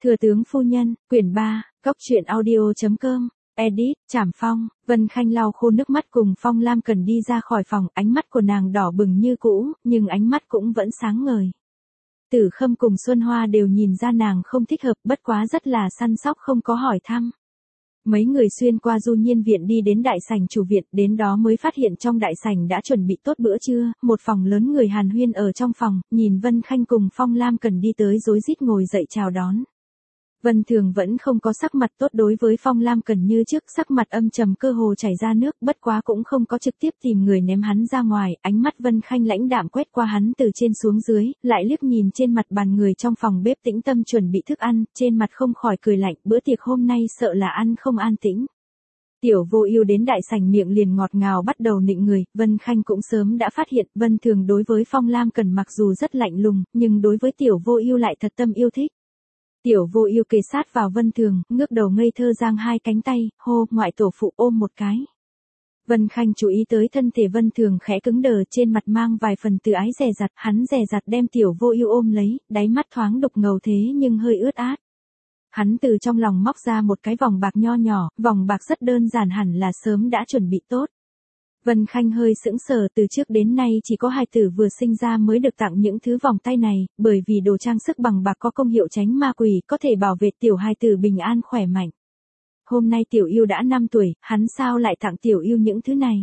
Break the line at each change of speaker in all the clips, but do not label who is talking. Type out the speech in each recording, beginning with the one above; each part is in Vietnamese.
Thừa tướng phu nhân, quyển 3, Cốc truyện audio.com, edit, Trảm Phong. Vân Khanh lau khô nước mắt cùng Phong Lam Cần đi ra khỏi phòng, ánh mắt của nàng đỏ bừng như cũ, nhưng ánh mắt cũng vẫn sáng ngời. Tử Khâm cùng Xuân Hoa đều nhìn ra nàng không thích hợp, bất quá rất là săn sóc không có hỏi thăm. Mấy người xuyên qua Du Nhiên viện đi đến đại sảnh chủ viện, đến đó mới phát hiện trong đại sảnh đã chuẩn bị tốt bữa trưa, một phòng lớn người hàn huyên ở trong phòng, nhìn Vân Khanh cùng Phong Lam Cần đi tới rối rít ngồi dậy chào đón. Vân Thường vẫn không có sắc mặt tốt đối với Phong Lam Cần như trước, sắc mặt âm trầm cơ hồ chảy ra nước, bất quá cũng không có trực tiếp tìm người ném hắn ra ngoài, ánh mắt Vân Khanh lãnh đạm quét qua hắn từ trên xuống dưới, lại liếc nhìn trên mặt bàn người trong phòng bếp tĩnh tâm chuẩn bị thức ăn, trên mặt không khỏi cười lạnh, bữa tiệc hôm nay sợ là ăn không an tĩnh. Tiểu Vô Ưu đến đại sảnh miệng liền ngọt ngào bắt đầu nịnh người, Vân Khanh cũng sớm đã phát hiện, Vân Thường đối với Phong Lam Cần mặc dù rất lạnh lùng, nhưng đối với Tiểu Vô Ưu lại thật tâm yêu thích. Tiểu Vô Ưu kề sát vào Vân Thường, ngước đầu ngây thơ giang hai cánh tay, hô, ngoại tổ phụ ôm một cái. Vân Khanh chú ý tới thân thể Vân Thường khẽ cứng đờ, trên mặt mang vài phần từ ái dè dặt, hắn dè dặt đem Tiểu Vô Ưu ôm lấy, đáy mắt thoáng đục ngầu thế nhưng hơi ướt át. Hắn từ trong lòng móc ra một cái vòng bạc nho nhỏ, vòng bạc rất đơn giản hẳn là sớm đã chuẩn bị tốt. Vân Khanh hơi sững sờ, từ trước đến nay chỉ có hài tử vừa sinh ra mới được tặng những thứ vòng tay này, bởi vì đồ trang sức bằng bạc có công hiệu tránh ma quỷ, có thể bảo vệ tiểu hài tử bình an khỏe mạnh. Hôm nay Tiểu Ưu đã 5 tuổi, hắn sao lại tặng Tiểu Ưu những thứ này?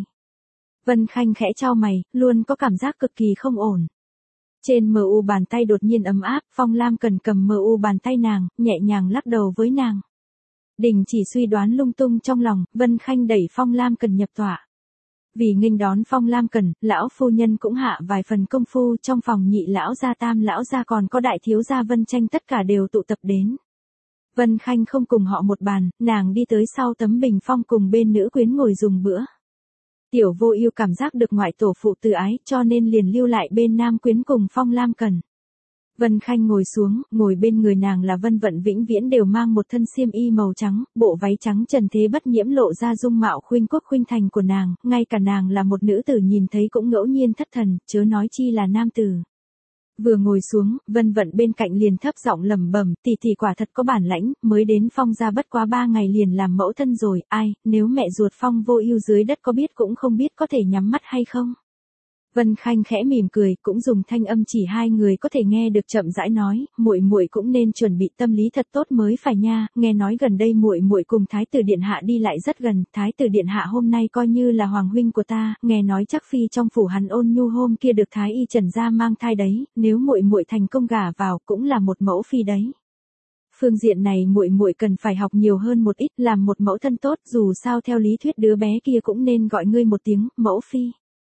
Vân Khanh khẽ chau mày, luôn có cảm giác cực kỳ không ổn. Trên mu bàn tay đột nhiên ấm áp, Phong Lam Cần cầm mu bàn tay nàng, nhẹ nhàng lắc đầu với nàng. Đình chỉ suy đoán lung tung trong lòng, Vân Khanh đẩy Phong Lam Cần nhập tọa. Vì nghênh đón Phong Lam Cần, lão phu nhân cũng hạ vài phần công phu, trong phòng nhị lão gia tam lão gia còn có đại thiếu gia Vân Tranh tất cả đều tụ tập đến. Vân Khanh không cùng họ một bàn, nàng đi tới sau tấm bình phong cùng bên nữ quyến ngồi dùng bữa. Tiểu Vô Ưu cảm giác được ngoại tổ phụ từ ái, cho nên liền lưu lại bên nam quyến cùng Phong Lam Cần. Vân Khanh ngồi xuống, ngồi bên người nàng là Vân Vận vĩnh viễn đều mang một thân xiêm y màu trắng, bộ váy trắng trần thế bất nhiễm lộ ra dung mạo khuynh quốc khuynh thành của nàng, ngay cả nàng là một nữ tử nhìn thấy cũng ngẫu nhiên thất thần, chớ nói chi là nam tử. Vừa ngồi xuống, Vân Vận bên cạnh liền thấp giọng lẩm bẩm, tỷ tỷ quả thật có bản lãnh, mới đến Phong gia bất quá 3 ngày liền làm mẫu thân rồi, ai, nếu mẹ ruột Phong Vô Ưu dưới đất có biết cũng không biết có thể nhắm mắt hay không. Vân Khanh khẽ mỉm cười, cũng dùng thanh âm chỉ hai người có thể nghe được chậm rãi nói, muội muội cũng nên chuẩn bị tâm lý thật tốt mới phải nha, nghe nói gần đây muội muội cùng thái tử điện hạ đi lại rất gần, thái tử điện hạ hôm nay coi như là hoàng huynh của ta, nghe nói chắc phi trong phủ hắn Ôn Nhu hôm kia được thái y Trần gia mang thai đấy, nếu muội muội thành công gả vào cũng là một mẫu phi đấy. Phương diện này muội muội cần phải học nhiều hơn một ít, làm một mẫu thân tốt, dù sao theo lý thuyết đứa bé kia cũng nên gọi ngươi một tiếng mẫu phi.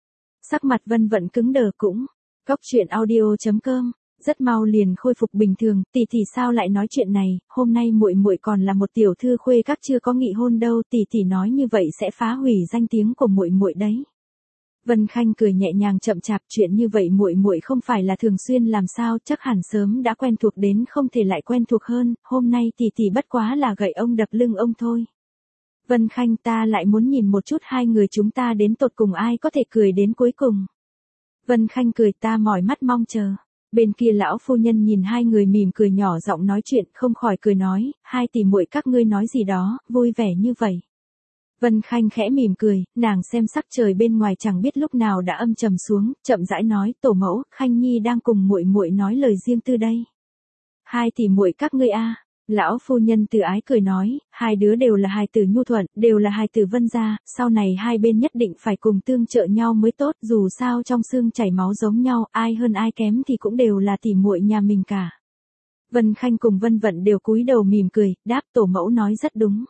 Sắc mặt Vân Vận cứng đờ cũng. Cốc truyện audio.com, rất mau liền khôi phục bình thường, tỷ tỷ sao lại nói chuyện này, hôm nay muội muội còn là một tiểu thư khuê các chưa có nghị hôn đâu, tỷ tỷ nói như vậy sẽ phá hủy danh tiếng của muội muội đấy. Vân Khanh cười nhẹ nhàng chậm chạp, chuyện như vậy muội muội không phải là thường xuyên làm sao, chắc hẳn sớm đã quen thuộc đến không thể lại quen thuộc hơn, hôm nay tỷ tỷ bất quá là gậy ông đập lưng ông thôi. Vân Khanh, ta lại muốn nhìn một chút hai người chúng ta đến tột cùng ai có thể cười đến cuối cùng. Vân Khanh cười, ta mỏi mắt mong chờ. Bên kia lão phu nhân nhìn hai người mỉm cười nhỏ giọng nói chuyện, không khỏi cười nói, hai tỷ muội các ngươi nói gì đó, vui vẻ như vậy. Vân Khanh khẽ mỉm cười, nàng xem sắc trời bên ngoài chẳng biết lúc nào đã âm trầm xuống, chậm rãi nói, tổ mẫu, Khanh Nhi đang cùng muội muội nói lời riêng tư đây. Hai tỷ muội các ngươi a. Lão phu nhân từ ái cười nói, hai đứa đều là hài tử nhu thuận, đều là hài tử Vân gia, sau này hai bên nhất định phải cùng tương trợ nhau mới tốt, dù sao trong xương chảy máu giống nhau, ai hơn ai kém thì cũng đều là tỷ muội nhà mình cả. Vân Khanh cùng Vân Vận đều cúi đầu mỉm cười, đáp tổ mẫu nói rất đúng.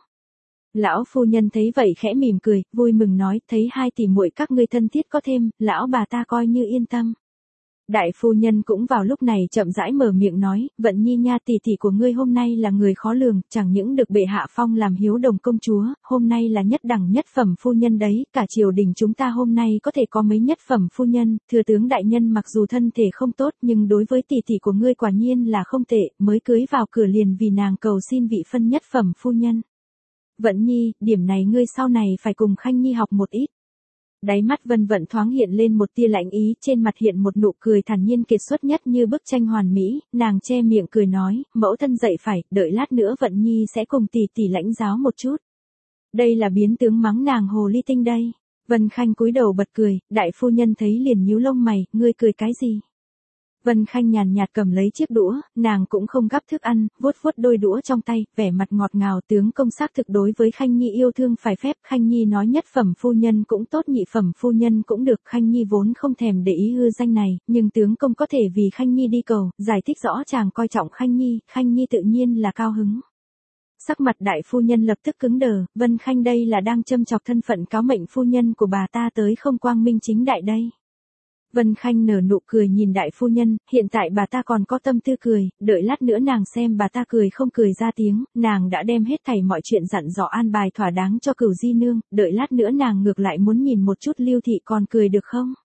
Lão phu nhân thấy vậy khẽ mỉm cười, vui mừng nói, thấy hai tỷ muội các ngươi thân thiết có thêm, lão bà ta coi như yên tâm. Đại phu nhân cũng vào lúc này chậm rãi mở miệng nói, Vận Nhi nha, tỷ tỷ của ngươi hôm nay là người khó lường, chẳng những được bệ hạ phong làm hiếu đồng công chúa, hôm nay là nhất đẳng nhất phẩm phu nhân đấy, cả triều đình chúng ta hôm nay có thể có mấy nhất phẩm phu nhân, thừa tướng đại nhân mặc dù thân thể không tốt nhưng đối với tỷ tỷ của ngươi quả nhiên là không tệ, mới cưới vào cửa liền vì nàng cầu xin vị phân nhất phẩm phu nhân. Vận Nhi, điểm này ngươi sau này phải cùng Khanh Nhi học một ít. Đáy mắt Vân Vận thoáng hiện lên một tia lạnh ý, trên mặt hiện một nụ cười thản nhiên kiệt xuất nhất như bức tranh hoàn mỹ, nàng che miệng cười nói, mẫu thân dậy phải, đợi lát nữa Vận Nhi sẽ cùng tỷ tỷ lãnh giáo một chút. Đây là biến tướng mắng nàng hồ ly tinh đây. Vân Khanh cúi đầu bật cười, đại phu nhân thấy liền nhíu lông mày, ngươi cười cái gì? Vân Khanh nhàn nhạt cầm lấy chiếc đũa, nàng cũng không gắp thức ăn, vuốt vuốt đôi đũa trong tay, vẻ mặt ngọt ngào, tướng công xác thực đối với Khanh Nhi yêu thương phải phép. Khanh Nhi nói nhất phẩm phu nhân cũng tốt, nhị phẩm phu nhân cũng được. Khanh Nhi vốn không thèm để ý hư danh này, nhưng tướng công có thể vì Khanh Nhi đi cầu, giải thích rõ chàng coi trọng Khanh Nhi tự nhiên là cao hứng. Sắc mặt đại phu nhân lập tức cứng đờ, Vân Khanh đây là đang châm chọc thân phận cáo mệnh phu nhân của bà ta tới không quang minh chính đại đây. Vân Khanh nở nụ cười nhìn đại phu nhân, hiện tại bà ta còn có tâm tư cười, đợi lát nữa nàng xem bà ta cười không cười ra tiếng, nàng đã đem hết thảy mọi chuyện dặn dò an bài thỏa đáng cho Cửu Di nương, đợi lát nữa nàng ngược lại muốn nhìn một chút Lưu thị còn cười được không?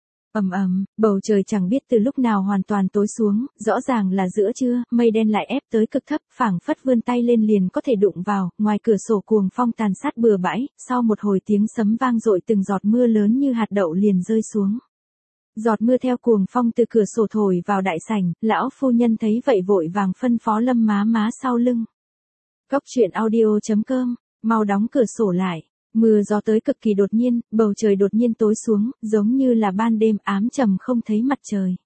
Bầu trời chẳng biết từ lúc nào hoàn toàn tối xuống, rõ ràng là giữa trưa, mây đen lại ép tới cực thấp, phảng phất vươn tay lên liền có thể đụng vào, ngoài cửa sổ cuồng phong tàn sát bừa bãi, sau một hồi tiếng sấm vang dội từng giọt mưa lớn như hạt đậu liền rơi xuống. Giọt mưa theo cuồng phong từ cửa sổ thổi vào đại sảnh, lão phu nhân thấy vậy vội vàng phân phó Lâm má má sau lưng. Cóc truyện audio.com, mau đóng cửa sổ lại. Mưa gió tới cực kỳ đột nhiên, bầu trời đột nhiên tối xuống, giống như là ban đêm ám trầm không thấy mặt trời.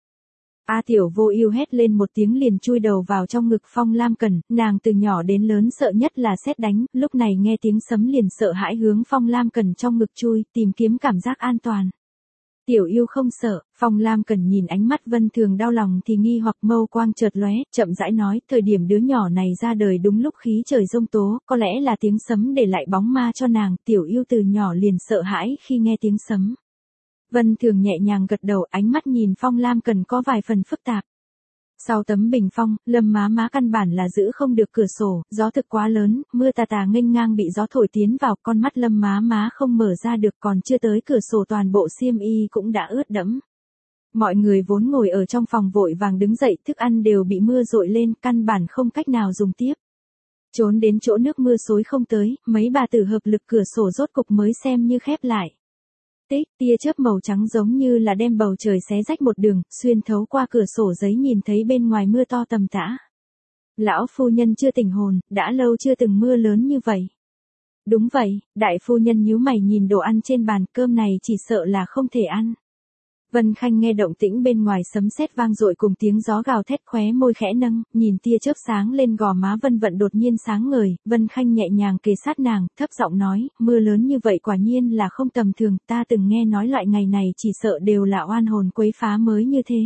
A Tiểu Vô Ưu hét lên một tiếng liền chui đầu vào trong ngực Phong Lam Cẩn, nàng từ nhỏ đến lớn sợ nhất là sét đánh, lúc này nghe tiếng sấm liền sợ hãi hướng Phong Lam Cẩn trong ngực chui, tìm kiếm cảm giác an toàn. Tiểu Yêu không sợ, Phong Lam Cẩn nhìn ánh mắt Vân Thường đau lòng thì nghi hoặc mâu quang chợt lóe, chậm rãi nói, thời điểm đứa nhỏ này ra đời đúng lúc khí trời giông tố, có lẽ là tiếng sấm để lại bóng ma cho nàng, Tiểu Yêu từ nhỏ liền sợ hãi khi nghe tiếng sấm. Vân Thường nhẹ nhàng gật đầu, ánh mắt nhìn Phong Lam Cẩn có vài phần phức tạp. Sau tấm bình phong, Lâm má má căn bản là giữ không được cửa sổ, gió thực quá lớn, mưa tà tà nghênh ngang bị gió thổi tiến vào, con mắt Lâm má má không mở ra được, còn chưa tới cửa sổ toàn bộ xiêm y cũng đã ướt đẫm. Mọi người vốn ngồi ở trong phòng vội vàng đứng dậy, thức ăn đều bị mưa dội lên, căn bản không cách nào dùng tiếp. Trốn đến chỗ nước mưa xối không tới, mấy bà tử hợp lực cửa sổ rốt cục mới xem như khép lại. Tích, tia chớp màu trắng giống như là đem bầu trời xé rách một đường, xuyên thấu qua cửa sổ giấy nhìn thấy bên ngoài mưa to tầm tã. Lão phu nhân chưa tỉnh hồn, đã lâu chưa từng mưa lớn như vậy. Đúng vậy, đại phu nhân nhíu mày nhìn đồ ăn trên bàn, cơm này chỉ sợ là không thể ăn. Vân Khanh nghe động tĩnh bên ngoài sấm sét vang dội cùng tiếng gió gào thét, khóe môi khẽ nâng, nhìn tia chớp sáng lên gò má Vân Vận đột nhiên sáng ngời, Vân Khanh nhẹ nhàng kề sát nàng, thấp giọng nói, mưa lớn như vậy quả nhiên là không tầm thường, ta từng nghe nói loại ngày này chỉ sợ đều là oan hồn quấy phá mới như thế.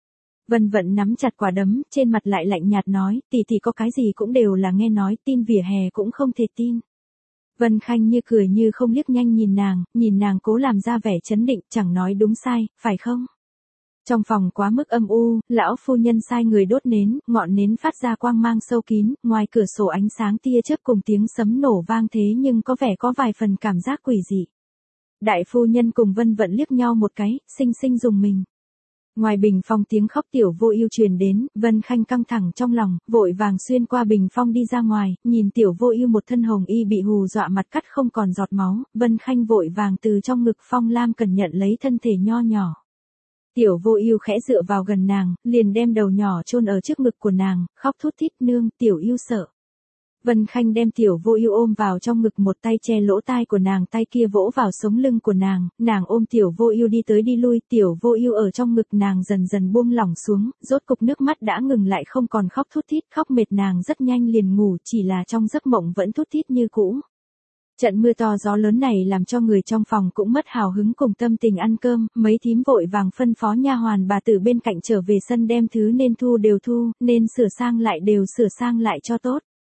Vân Vận nắm chặt quả đấm, trên mặt lại lạnh nhạt nói, tỷ tỷ có cái gì cũng đều là nghe nói, tin vỉa hè cũng không thể tin. Vân Khanh như cười như không liếc nhanh nhìn nàng cố làm ra vẻ chấn định, chẳng nói đúng sai, phải không? Trong phòng quá mức âm u, lão phu nhân sai người đốt nến, ngọn nến phát ra quang mang sâu kín, ngoài cửa sổ ánh sáng tia chớp cùng tiếng sấm nổ vang thế nhưng có vẻ có vài phần cảm giác quỷ dị. Đại phu nhân cùng Vân Vận liếc nhau một cái, sinh dùng mình. Ngoài bình phong tiếng khóc Tiểu Vô Ưu truyền đến, Vân Khanh căng thẳng trong lòng, vội vàng xuyên qua bình phong đi ra ngoài, nhìn Tiểu Vô Ưu một thân hồng y bị hù dọa mặt cắt không còn giọt máu, Vân Khanh vội vàng từ trong ngực Phong Lam Cẩn nhận lấy thân thể nho nhỏ. Tiểu Vô Ưu khẽ dựa vào gần nàng, liền đem đầu nhỏ chôn ở trước ngực của nàng, khóc thút thít, nương, Tiểu Ưu sợ. Vân Khanh đem Tiểu Vô Ưu ôm vào trong ngực, một tay che lỗ tai của nàng, tay kia vỗ vào sống lưng của nàng ôm Tiểu Vô Ưu đi tới đi lui, Tiểu Vô Ưu ở trong ngực nàng dần dần buông lỏng xuống, rốt cục nước mắt đã ngừng lại không còn khóc thút thít, khóc mệt nàng rất nhanh liền ngủ, chỉ là trong giấc mộng vẫn thút thít như cũ. Trận mưa to gió lớn này làm cho người trong phòng cũng mất hào hứng cùng tâm tình ăn cơm, mấy thím vội vàng phân phó nha hoàn bà tử bên cạnh trở về sân đem thứ nên thu đều thu, nên sửa sang lại đều sửa sang lại cho tốt.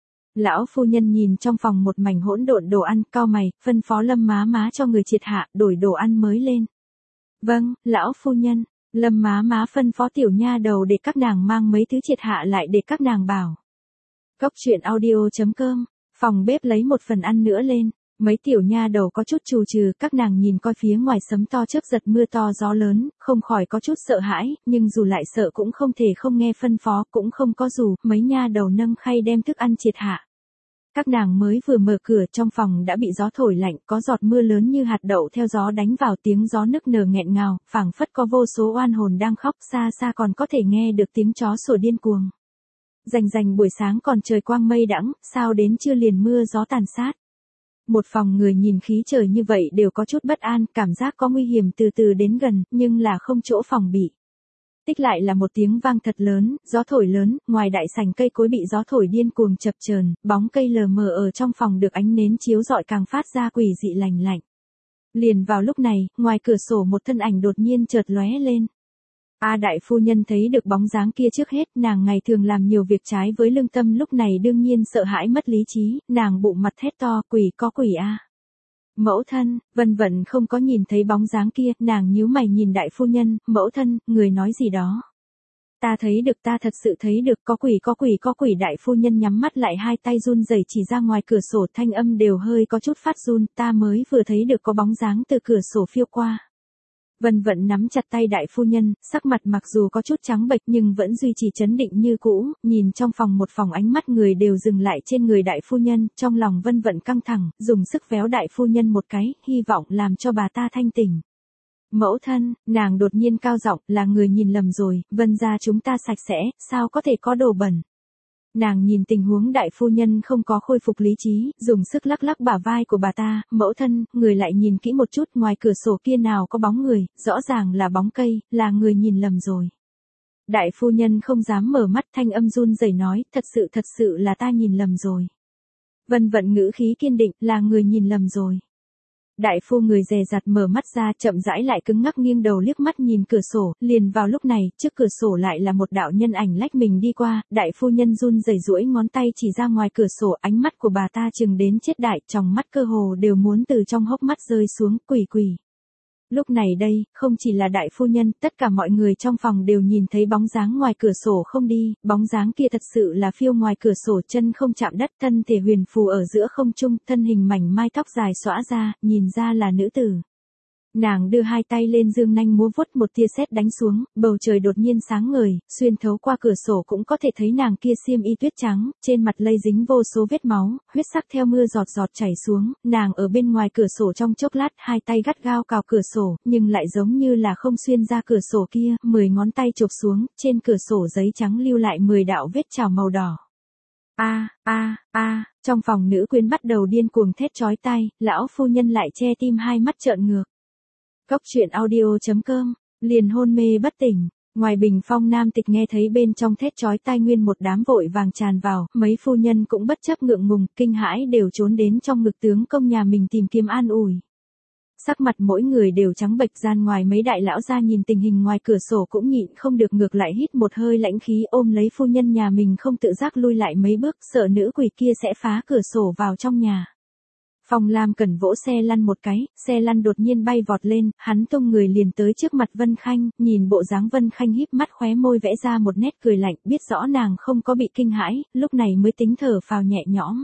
Lão phu nhân nhìn trong phòng một mảnh hỗn độn đồ ăn, cau mày, phân phó Lâm má má cho người triệt hạ, đổi đồ ăn mới lên. Vâng, lão phu nhân, Lâm má má phân phó tiểu nha đầu để các nàng mang mấy thứ triệt hạ lại để các nàng bảo. Cóc truyện audio.com, phòng bếp lấy một phần ăn nữa lên, mấy tiểu nha đầu có chút trù trừ, các nàng nhìn coi phía ngoài sấm to chớp giật mưa to gió lớn, không khỏi có chút sợ hãi, nhưng dù lại sợ cũng không thể không nghe phân phó, cũng không có dù, mấy nha đầu nâng khay đem thức ăn triệt hạ. Các nàng mới vừa mở cửa trong phòng đã bị gió thổi lạnh, có giọt mưa lớn như hạt đậu theo gió đánh vào, tiếng gió nức nở nghẹn ngào, phảng phất có vô số oan hồn đang khóc, xa xa còn có thể nghe được tiếng chó sủa điên cuồng. Rành rành buổi sáng còn trời quang mây đãng, sao đến trưa liền mưa gió tàn sát. Một phòng người nhìn khí trời như vậy đều có chút bất an, cảm giác có nguy hiểm từ từ đến gần, nhưng là không chỗ phòng bị. Tích lại là một tiếng vang thật lớn, gió thổi lớn, ngoài đại sảnh cây cối bị gió thổi điên cuồng chập chờn, bóng cây lờ mờ ở trong phòng được ánh nến chiếu rọi càng phát ra quỷ dị lạnh lạnh. Liền vào lúc này, ngoài cửa sổ một thân ảnh đột nhiên chợt lóe lên. Đại phu nhân thấy được bóng dáng kia trước hết, nàng ngày thường làm nhiều việc trái với lương tâm lúc này đương nhiên sợ hãi mất lý trí, nàng bụng mặt thét to, quỷ có quỷ a. Mẫu thân, Vân Vận không có nhìn thấy bóng dáng kia, nàng nhíu mày nhìn đại phu nhân, mẫu thân, người nói gì đó. Ta thấy được, ta thật sự thấy được, có quỷ có quỷ có quỷ. Đại phu nhân nhắm mắt lại, hai tay run rẩy chỉ ra ngoài cửa sổ, thanh âm đều hơi có chút phát run, ta mới vừa thấy được có bóng dáng từ cửa sổ phiêu qua. Vân Vận nắm chặt tay đại phu nhân, sắc mặt mặc dù có chút trắng bệch nhưng vẫn duy trì trấn định như cũ, nhìn trong phòng một phòng ánh mắt người đều dừng lại trên người đại phu nhân, trong lòng Vân Vận căng thẳng, dùng sức véo đại phu nhân một cái, hy vọng làm cho bà ta thanh tỉnh. Mẫu thân, nàng đột nhiên cao giọng, là người nhìn lầm rồi, Vân gia chúng ta sạch sẽ, sao có thể có đồ bẩn. Nàng nhìn tình huống đại phu nhân không có khôi phục lý trí, dùng sức lắc lắc bả vai của bà ta, mẫu thân, người lại nhìn kỹ một chút, ngoài cửa sổ kia nào có bóng người, rõ ràng là bóng cây, là người nhìn lầm rồi. Đại phu nhân không dám mở mắt, thanh âm run rẩy nói, thật sự là ta nhìn lầm rồi. Vân Vận ngữ khí kiên định, là người nhìn lầm rồi. Đại phu người dè dặt mở mắt ra, chậm rãi lại cứng ngắc nghiêng đầu liếc mắt nhìn cửa sổ, liền vào lúc này, trước cửa sổ lại là một đạo nhân ảnh lách mình đi qua, đại phu nhân run rẩy duỗi ngón tay chỉ ra ngoài cửa sổ, ánh mắt của bà ta chừng đến chết đại, tròng mắt cơ hồ đều muốn từ trong hốc mắt rơi xuống, quỷ quỷ. Lúc này đây, không chỉ là đại phu nhân, tất cả mọi người trong phòng đều nhìn thấy bóng dáng ngoài cửa sổ không đi, bóng dáng kia thật sự là phiêu ngoài cửa sổ, chân không chạm đất, thân thể huyền phù ở giữa không trung, thân hình mảnh mai tóc dài xõa ra, nhìn ra là nữ tử. Nàng đưa hai tay lên dương nanh múa vuốt, một tia sét đánh xuống, bầu trời đột nhiên sáng ngời, xuyên thấu qua cửa sổ cũng có thể thấy nàng kia xiêm y tuyết trắng, trên mặt lây dính vô số vết máu, huyết sắc theo mưa giọt giọt chảy xuống, nàng ở bên ngoài cửa sổ trong chốc lát, hai tay gắt gao cào cửa sổ, nhưng lại giống như là không xuyên ra cửa sổ kia, 10 ngón tay chụp xuống, trên cửa sổ giấy trắng lưu lại 10 đạo vết chảo màu đỏ. Trong phòng nữ quyến bắt đầu điên cuồng thét chói tai, lão phu nhân lại che tim hai mắt trợn ngược. Cốc truyện audio.com, liền hôn mê bất tỉnh, ngoài bình phong nam tịch nghe thấy bên trong thét chói tai nguyên một đám vội vàng tràn vào, mấy phu nhân cũng bất chấp ngượng ngùng, kinh hãi đều trốn đến trong ngực tướng công nhà mình tìm kiếm an ủi. Sắc mặt mỗi người đều trắng bệch, gian ngoài mấy đại lão ra nhìn tình hình ngoài cửa sổ cũng nhịn không được ngược lại hít một hơi lãnh khí, ôm lấy phu nhân nhà mình không tự giác lui lại mấy bước, sợ nữ quỷ kia sẽ phá cửa sổ vào trong nhà. Phong Lam Cẩn vỗ xe lăn một cái, xe lăn đột nhiên bay vọt lên, hắn tung người liền tới trước mặt Vân Khanh, nhìn bộ dáng Vân Khanh híp mắt khóe môi vẽ ra một nét cười lạnh, biết rõ nàng không có bị kinh hãi, lúc này mới tính thở phào nhẹ nhõm.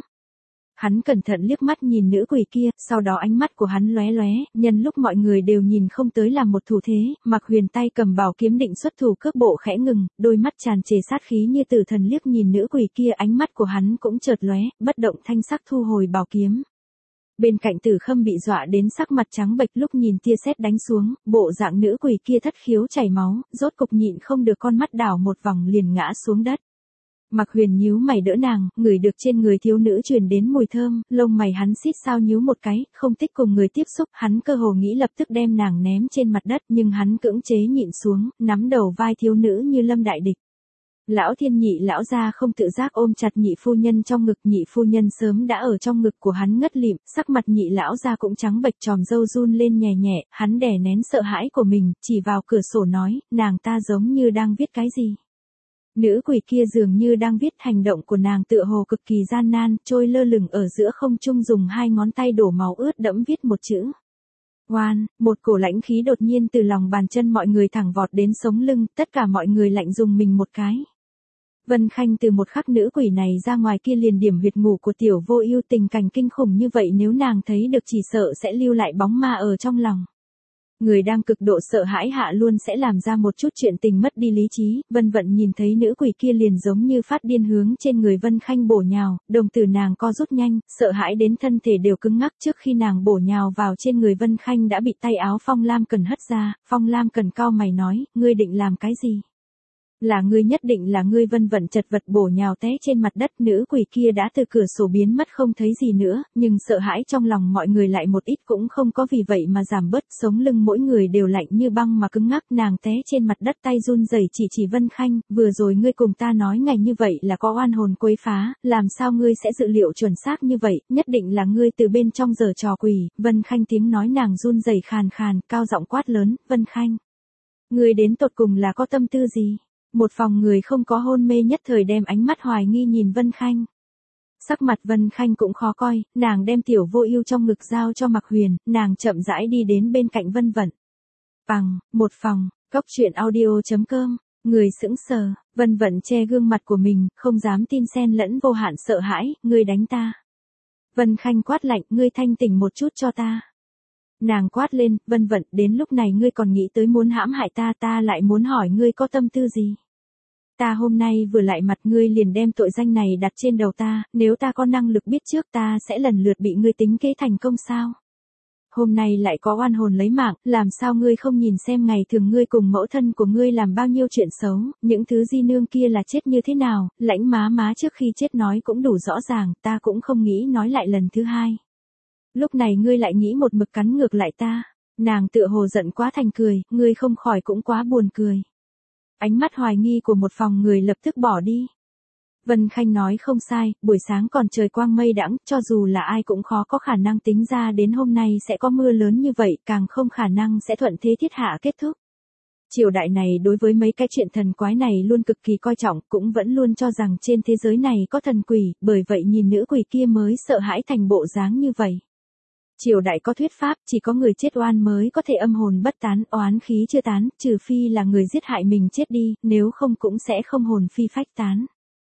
Hắn cẩn thận liếc mắt nhìn nữ quỷ kia, sau đó ánh mắt của hắn lóe lóe, nhân lúc mọi người đều nhìn không tới làm một thủ thế, Mạc Huyền tay cầm bảo kiếm định xuất thủ, cước bộ khẽ ngừng, đôi mắt tràn trề sát khí như tử thần liếc nhìn nữ quỷ kia, ánh mắt của hắn cũng chợt lóe, bất động thanh sắc thu hồi bảo kiếm. Bên cạnh Tử Khâm bị dọa đến sắc mặt trắng bệch, lúc nhìn tia sét đánh xuống, bộ dạng nữ quỷ kia thất khiếu chảy máu, rốt cục nhịn không được con mắt đảo một vòng liền ngã xuống đất. Mạc Huyền nhíu mày đỡ nàng, ngửi được trên người thiếu nữ truyền đến mùi thơm, lông mày hắn xít sao nhíu một cái, không thích cùng người tiếp xúc, hắn cơ hồ nghĩ lập tức đem nàng ném trên mặt đất, nhưng hắn cưỡng chế nhịn xuống, nắm đầu vai thiếu nữ như lâm đại địch. Lão Thiên nhị lão gia không tự giác ôm chặt nhị phu nhân trong ngực, nhị phu nhân sớm đã ở trong ngực của hắn ngất lịm, sắc mặt nhị lão gia cũng trắng bệch, tròm râu run lên nhẹ nhẹ, hắn đè nén sợ hãi của mình, chỉ vào cửa sổ nói, nàng ta giống như đang viết cái gì. Nữ quỷ kia dường như đang viết, hành động của nàng tựa hồ cực kỳ gian nan, trôi lơ lửng ở giữa không trung, dùng hai ngón tay đổ máu ướt đẫm viết một chữ. Oan, một cổ lãnh khí đột nhiên từ lòng bàn chân mọi người thẳng vọt đến sống lưng, tất cả mọi người lạnh dùng mình một cái. Vân Khanh từ một khắc nữ quỷ này ra ngoài kia liền điểm huyệt ngủ của tiểu vô ưu, tình cảnh kinh khủng như vậy nếu nàng thấy được chỉ sợ sẽ lưu lại bóng ma ở trong lòng. Người đang cực độ sợ hãi hạ luôn sẽ làm ra một chút chuyện tình mất đi lý trí, Vân Vận nhìn thấy nữ quỷ kia liền giống như phát điên hướng trên người Vân Khanh bổ nhào, đồng tử nàng co rút nhanh, sợ hãi đến thân thể đều cứng ngắc. Trước khi nàng bổ nhào vào trên người Vân Khanh đã bị tay áo Phong Lam Cần hất ra, Phong Lam Cần cau mày nói, ngươi định làm cái gì? Là ngươi, nhất định là ngươi. Vân Vận chật vật bổ nhào té trên mặt đất, nữ quỷ kia đã từ cửa sổ biến mất không thấy gì nữa, nhưng sợ hãi trong lòng mọi người lại một ít cũng không có vì vậy mà giảm bớt, sống lưng mỗi người đều lạnh như băng mà cứng ngắc. Nàng té trên mặt đất tay run rẩy chỉ Vân Khanh, vừa rồi ngươi cùng ta nói ngày như vậy là có oan hồn quấy phá, làm sao ngươi sẽ dự liệu chuẩn xác như vậy, nhất định là ngươi từ bên trong giở trò quỷ. Vân Khanh tiếng nói nàng run rẩy khàn khàn, cao giọng quát lớn, Vân Khanh, ngươi đến tột cùng là có tâm tư gì? Một phòng người không có hôn mê nhất thời đem ánh mắt hoài nghi nhìn Vân Khanh. Sắc mặt Vân Khanh cũng khó coi, nàng đem Tiểu Vô Ưu trong ngực giao cho Mạc Huyền, nàng chậm rãi đi đến bên cạnh Vân Vận. Bằng, một phòng, cốc truyện audio.com, người sững sờ, Vân Vận che gương mặt của mình, không dám tin xen lẫn vô hạn sợ hãi, ngươi đánh ta. Vân Khanh quát lạnh, ngươi thanh tỉnh một chút cho ta. Nàng quát lên, Vân Vận, đến lúc này ngươi còn nghĩ tới muốn hãm hại ta, ta lại muốn hỏi ngươi có tâm tư gì? Ta hôm nay vừa lại mặt ngươi liền đem tội danh này đặt trên đầu ta, nếu ta có năng lực biết trước ta sẽ lần lượt bị ngươi tính kế thành công sao? Hôm nay lại có oan hồn lấy mạng, làm sao ngươi không nhìn xem ngày thường ngươi cùng mẫu thân của ngươi làm bao nhiêu chuyện xấu, những thứ di nương kia là chết như thế nào, Lãnh má trước khi chết nói cũng đủ rõ ràng, ta cũng không nghĩ nói lại lần thứ hai. Lúc này ngươi lại nghĩ một mực cắn ngược lại ta. Nàng tựa hồ giận quá thành cười, ngươi không khỏi cũng quá buồn cười. Ánh mắt hoài nghi của một phòng người lập tức bỏ đi. Vân Khanh nói không sai, buổi sáng còn trời quang mây đãng, cho dù là ai cũng khó có khả năng tính ra đến hôm nay sẽ có mưa lớn như vậy, càng không khả năng sẽ thuận thế thiết hạ kết thúc. Triều đại này đối với mấy cái chuyện thần quái này luôn cực kỳ coi trọng, cũng vẫn luôn cho rằng trên thế giới này có thần quỷ, bởi vậy nhìn nữ quỷ kia mới sợ hãi thành bộ dáng như vậy. Triều đại có thuyết pháp, chỉ có người chết oan mới có thể âm hồn bất tán, oán khí chưa tán, trừ phi là người giết hại mình chết đi, nếu không cũng sẽ không hồn phi phách tán.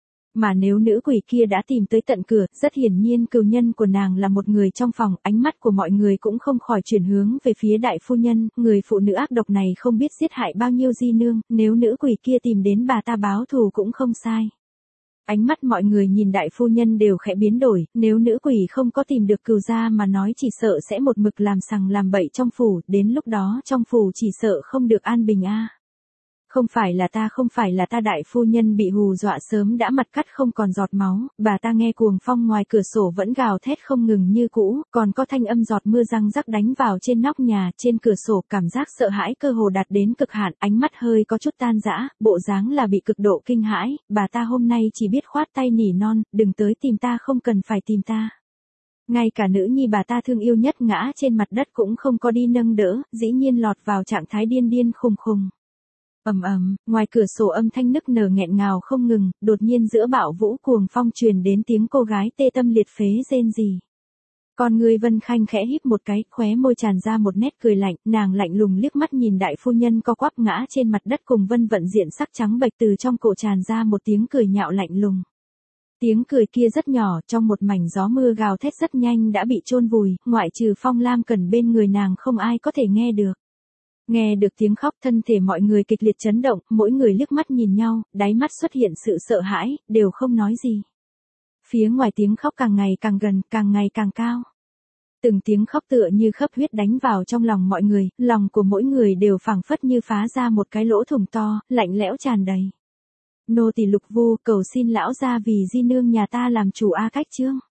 Mà nếu nữ quỷ kia đã tìm tới tận cửa, rất hiển nhiên cừu nhân của nàng là một người trong phòng, ánh mắt của mọi người cũng không khỏi chuyển hướng về phía đại phu nhân, người phụ nữ ác độc này không biết giết hại bao nhiêu di nương, nếu nữ quỷ kia tìm đến bà ta báo thù cũng không sai. Ánh mắt mọi người nhìn đại phu nhân đều khẽ biến đổi, nếu nữ quỷ không có tìm được cừu gia mà nói chỉ sợ sẽ một mực làm sằng làm bậy trong phủ, đến lúc đó trong phủ chỉ sợ không được an bình a. Không phải là ta, đại phu nhân bị hù dọa sớm đã mặt cắt không còn giọt máu, bà ta nghe cuồng phong ngoài cửa sổ vẫn gào thét không ngừng như cũ, còn có thanh âm giọt mưa răng rắc đánh vào trên nóc nhà, trên cửa sổ, cảm giác sợ hãi cơ hồ đạt đến cực hạn, ánh mắt hơi có chút tan rã, bộ dáng là bị cực độ kinh hãi, bà ta hôm nay chỉ biết khoát tay nỉ non, đừng tới tìm ta, không cần phải tìm ta. Ngay cả nữ nhi bà ta thương yêu nhất ngã trên mặt đất cũng không có đi nâng đỡ, dĩ nhiên lọt vào trạng thái điên điên khùng khùng. Ầm ầm, ngoài cửa sổ âm thanh nức nở nghẹn ngào không ngừng, đột nhiên giữa bão vũ cuồng phong truyền đến tiếng cô gái tê tâm liệt phế rên rỉ. Con người Vân Khanh khẽ híp một cái, khóe môi tràn ra một nét cười lạnh, nàng lạnh lùng liếc mắt nhìn đại phu nhân co quắp ngã trên mặt đất cùng Vân Vận diện sắc trắng bệch, từ trong cổ tràn ra một tiếng cười nhạo lạnh lùng. Tiếng cười kia rất nhỏ, trong một mảnh gió mưa gào thét rất nhanh đã bị chôn vùi, ngoại trừ Phong Lam Cần bên người nàng không ai có thể nghe được. Nghe được tiếng khóc, thân thể mọi người kịch liệt chấn động, mỗi người liếc mắt nhìn nhau, đáy mắt xuất hiện sự sợ hãi, đều không nói gì. Phía ngoài tiếng khóc càng ngày càng gần, càng ngày càng cao. Từng tiếng khóc tựa như khắp huyết đánh vào trong lòng mọi người, lòng của mỗi người đều phảng phất như phá ra một cái lỗ thủng to, lạnh lẽo tràn đầy. Nô tỳ Lục Vu cầu xin lão gia vì di nương nhà ta làm chủ A Cách Trương.